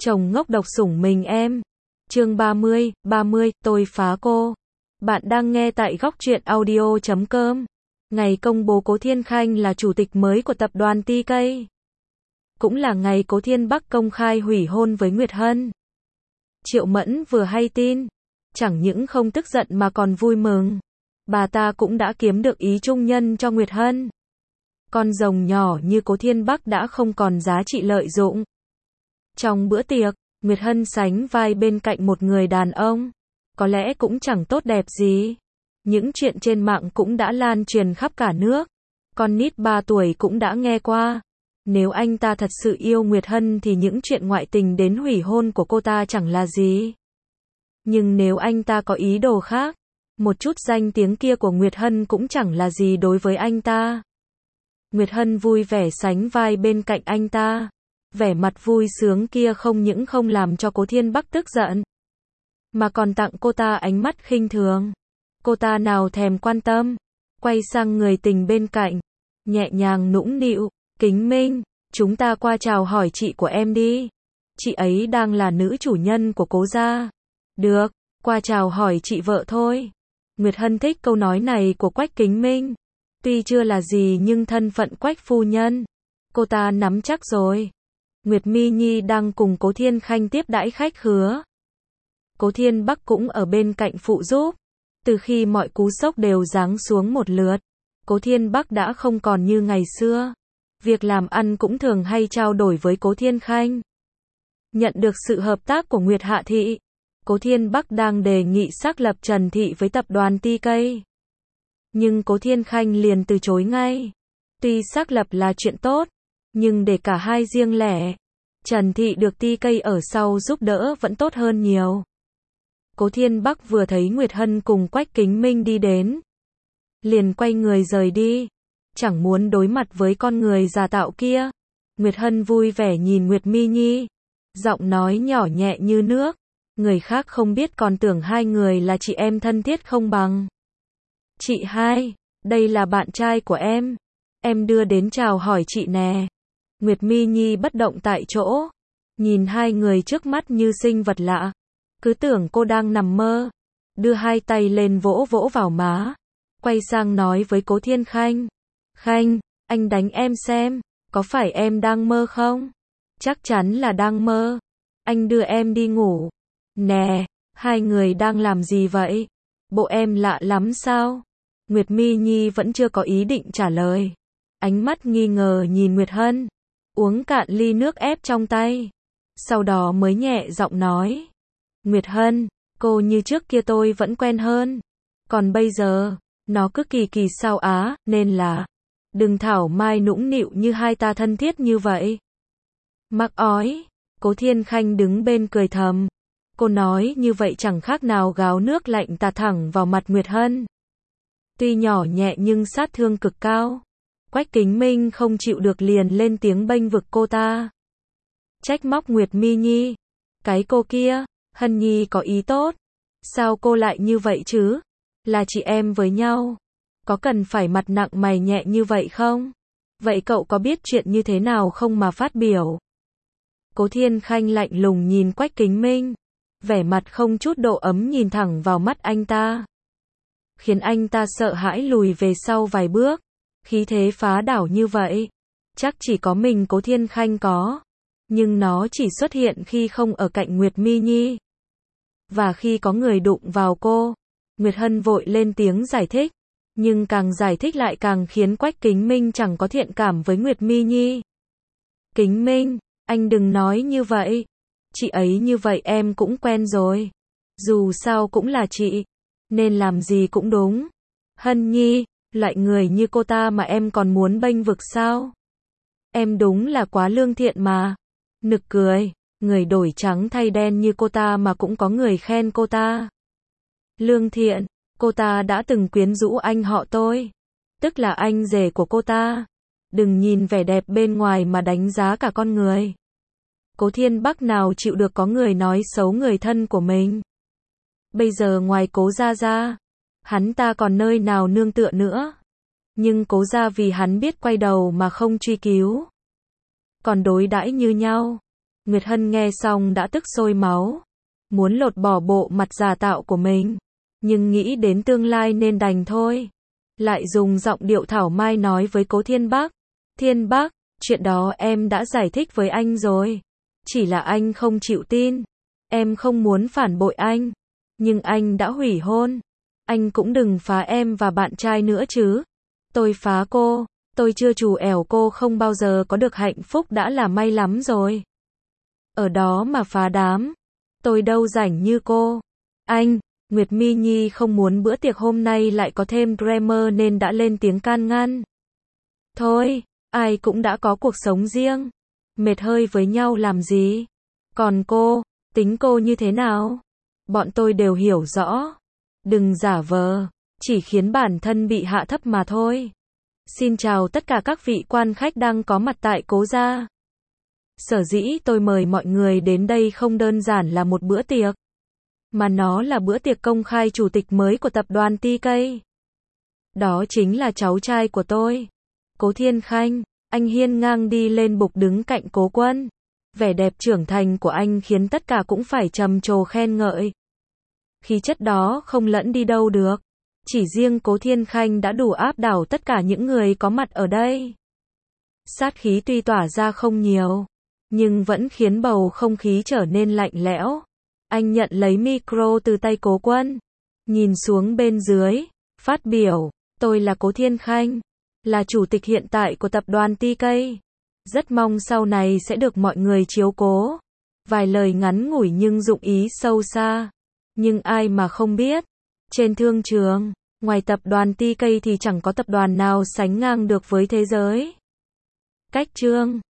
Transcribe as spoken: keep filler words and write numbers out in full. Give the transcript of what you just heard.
Chồng ngốc độc sủng mình em. Chương ba mươi, ba mươi, tôi phá cô. Bạn đang nghe tại góc truyện audio chấm com. Ngày công bố Cố Thiên Khanh là chủ tịch mới của tập đoàn tê ca. Cũng là ngày Cố Thiên Bắc công khai hủy hôn với Nguyệt Hân. Triệu Mẫn vừa hay tin, chẳng những không tức giận mà còn vui mừng. Bà ta cũng đã kiếm được ý trung nhân cho Nguyệt Hân. Con rồng nhỏ như Cố Thiên Bắc đã không còn giá trị lợi dụng. Trong bữa tiệc, Nguyệt Hân sánh vai bên cạnh một người đàn ông. Có lẽ cũng chẳng tốt đẹp gì. Những chuyện trên mạng cũng đã lan truyền khắp cả nước. Con nít ba tuổi cũng đã nghe qua. Nếu anh ta thật sự yêu Nguyệt Hân thì những chuyện ngoại tình đến hủy hôn của cô ta chẳng là gì. Nhưng nếu anh ta có ý đồ khác, một chút danh tiếng kia của Nguyệt Hân cũng chẳng là gì đối với anh ta. Nguyệt Hân vui vẻ sánh vai bên cạnh anh ta. Vẻ mặt vui sướng kia không những không làm cho Cố Thiên Bắc tức giận, mà còn tặng cô ta ánh mắt khinh thường. Cô ta nào thèm quan tâm, quay sang người tình bên cạnh, nhẹ nhàng nũng nịu, Kính Minh, chúng ta qua chào hỏi chị của em đi. Chị ấy đang là nữ chủ nhân của Cố gia. Được, qua chào hỏi chị vợ thôi. Nguyệt Hân thích câu nói này của Quách Kính Minh. Tuy chưa là gì nhưng thân phận Quách phu nhân, cô ta nắm chắc rồi. Nguyệt Mi Nhi đang cùng Cố Thiên Khanh tiếp đãi khách khứa. Cố Thiên Bắc cũng ở bên cạnh phụ giúp. Từ khi mọi cú sốc đều giáng xuống một lượt, Cố Thiên Bắc đã không còn như ngày xưa. Việc làm ăn cũng thường hay trao đổi với Cố Thiên Khanh. Nhận được sự hợp tác của Nguyệt Hạ Thị, Cố Thiên Bắc đang đề nghị xác lập Trần Thị với tập đoàn tê ca. Nhưng Cố Thiên Khanh liền từ chối ngay. Tuy xác lập là chuyện tốt, nhưng để cả hai riêng lẻ, Trần Thị được tê ca ở sau giúp đỡ vẫn tốt hơn nhiều. Cố Thiên Bắc vừa thấy Nguyệt Hân cùng Quách Kính Minh đi đến, liền quay người rời đi, chẳng muốn đối mặt với con người giả tạo kia. Nguyệt Hân vui vẻ nhìn Nguyệt Mi Nhi, giọng nói nhỏ nhẹ như nước, người khác không biết còn tưởng hai người là chị em thân thiết không bằng. Chị hai, đây là bạn trai của em, em đưa đến chào hỏi chị nè. Nguyệt Mi Nhi bất động tại chỗ, nhìn hai người trước mắt như sinh vật lạ, cứ tưởng cô đang nằm mơ, đưa hai tay lên vỗ vỗ vào má, quay sang nói với Cố Thiên Khanh, Khanh, anh đánh em xem, có phải em đang mơ không? Chắc chắn là đang mơ, anh đưa em đi ngủ. Nè, hai người đang làm gì vậy? Bộ em lạ lắm sao? Nguyệt Mi Nhi vẫn chưa có ý định trả lời, ánh mắt nghi ngờ nhìn Nguyệt Hân, uống cạn ly nước ép trong tay, sau đó mới nhẹ giọng nói, Nguyệt Hân, cô như trước kia tôi vẫn quen hơn, còn bây giờ, nó cứ kỳ kỳ sao á, nên là, đừng thảo mai nũng nịu như hai ta thân thiết như vậy. Mắc ói, Cố Thiên Khanh đứng bên cười thầm, cô nói như vậy chẳng khác nào gáo nước lạnh tạt thẳng vào mặt Nguyệt Hân. Tuy nhỏ nhẹ nhưng sát thương cực cao. Quách Kính Minh không chịu được liền lên tiếng bênh vực cô ta. Trách móc Nguyệt Mi Nhi. Cái cô kia, Hân Nhi có ý tốt. Sao cô lại như vậy chứ? Là chị em với nhau. Có cần phải mặt nặng mày nhẹ như vậy không? Vậy cậu có biết chuyện như thế nào không mà phát biểu? Cố Thiên Khanh lạnh lùng nhìn Quách Kính Minh. Vẻ mặt không chút độ ấm nhìn thẳng vào mắt anh ta, khiến anh ta sợ hãi lùi về sau vài bước. Khí thế phá đảo như vậy, chắc chỉ có mình Cố Thiên Khanh có. Nhưng nó chỉ xuất hiện khi không ở cạnh Nguyệt Mi Nhi. Và khi có người đụng vào cô, Nguyệt Hân vội lên tiếng giải thích. Nhưng càng giải thích lại càng khiến Quách Kính Minh chẳng có thiện cảm với Nguyệt Mi Nhi. Kính Minh, anh đừng nói như vậy. Chị ấy như vậy em cũng quen rồi. Dù sao cũng là chị, nên làm gì cũng đúng. Hân Nhi, loại người như cô ta mà em còn muốn bênh vực sao? Em đúng là quá lương thiện mà. Nực cười, người đổi trắng thay đen như cô ta mà cũng có người khen cô ta. Lương thiện, cô ta đã từng quyến rũ anh họ tôi, tức là anh rể của cô ta. Đừng nhìn vẻ đẹp bên ngoài mà đánh giá cả con người. Cố Thiên Bắc nào chịu được có người nói xấu người thân của mình. Bây giờ ngoài Cố gia ra, hắn ta còn nơi nào nương tựa nữa. Nhưng Cố gia vì hắn biết quay đầu mà không truy cứu, còn đối đãi như nhau. Nguyệt Hân nghe xong đã tức sôi máu, muốn lột bỏ bộ mặt giả tạo của mình, nhưng nghĩ đến tương lai nên đành thôi. Lại dùng giọng điệu thảo mai nói với Cố Thiên Bắc, Thiên Bắc, chuyện đó em đã giải thích với anh rồi, chỉ là anh không chịu tin, em không muốn phản bội anh, nhưng anh đã hủy hôn, anh cũng đừng phá em và bạn trai nữa chứ. Tôi phá cô, tôi chưa trù ẻo cô không bao giờ có được hạnh phúc đã là may lắm rồi. Ở đó mà phá đám, tôi đâu rảnh như cô. Anh, Nguyệt Mi Nhi không muốn bữa tiệc hôm nay lại có thêm drama nên đã lên tiếng can ngăn. Thôi, ai cũng đã có cuộc sống riêng, mệt hơi với nhau làm gì. Còn cô, tính cô như thế nào? Bọn tôi đều hiểu rõ. Đừng giả vờ, chỉ khiến bản thân bị hạ thấp mà thôi. Xin chào tất cả các vị quan khách đang có mặt tại Cố gia. Sở dĩ tôi mời mọi người đến đây không đơn giản là một bữa tiệc, mà nó là bữa tiệc công khai chủ tịch mới của tập đoàn tê ca. Đó chính là cháu trai của tôi, Cố Thiên Khanh. Anh hiên ngang đi lên bục đứng cạnh Cố Quân. Vẻ đẹp trưởng thành của anh khiến tất cả cũng phải trầm trồ khen ngợi. Khí chất đó không lẫn đi đâu được. Chỉ riêng Cố Thiên Khanh đã đủ áp đảo tất cả những người có mặt ở đây. Sát khí tuy tỏa ra không nhiều, nhưng vẫn khiến bầu không khí trở nên lạnh lẽo. Anh nhận lấy micro từ tay Cố Quân, nhìn xuống bên dưới, phát biểu, tôi là Cố Thiên Khanh, là chủ tịch hiện tại của tập đoàn tê ca. Rất mong sau này sẽ được mọi người chiếu cố. Vài lời ngắn ngủi nhưng dụng ý sâu xa. Nhưng ai mà không biết, trên thương trường, ngoài tập đoàn tê ca thì chẳng có tập đoàn nào sánh ngang được với thế giới. Cách chương